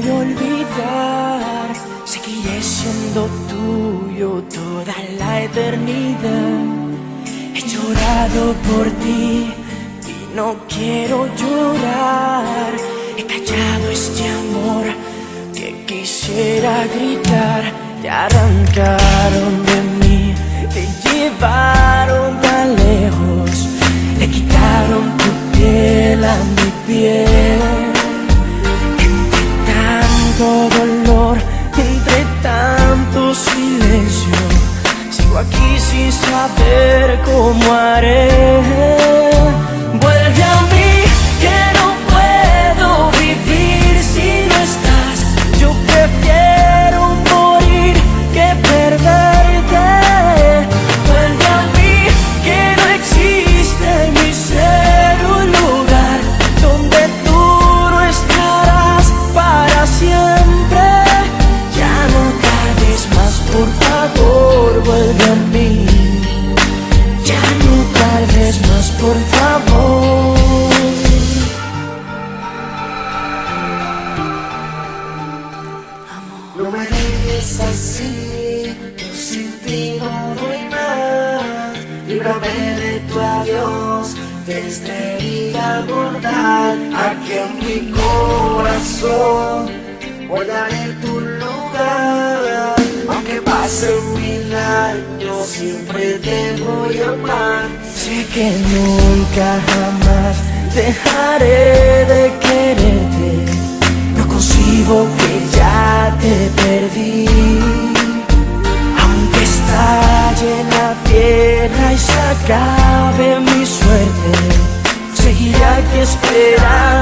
voy a olvidar. Seguiré siendo tuyo toda la eternidad. He llorado por ti y no quiero llorar. He callado este amor que quisiera gritar. Te arrancaron de mí, te llevaron tan lejos, le quitaron tu piel a mi piel. Entre tanto dolor, entre tanto silencio, sigo aquí sin saber cómo haré. Vuelve a mí, que no puedo vivir si no estás. Yo prefiero morir que perderte. Vuelve a mí, que no existe en mi ser un lugar donde tú no estarás para siempre. Ya no tardes más, por favor, vuelve a mí. Ya no tardes más, por favor. No me dejes así, yo sin ti no doy más. Líbrame de tu adiós, de este día mortal. Aquí en mi corazón guardaré tu lugar. Aunque pasen 1000 años, siempre te voy a amar. Sé que nunca jamás dejaré de quererte. No concibo que ya te perdí. Aunque estalle la tierra y se acabe mi suerte, seguiré aquí esperando.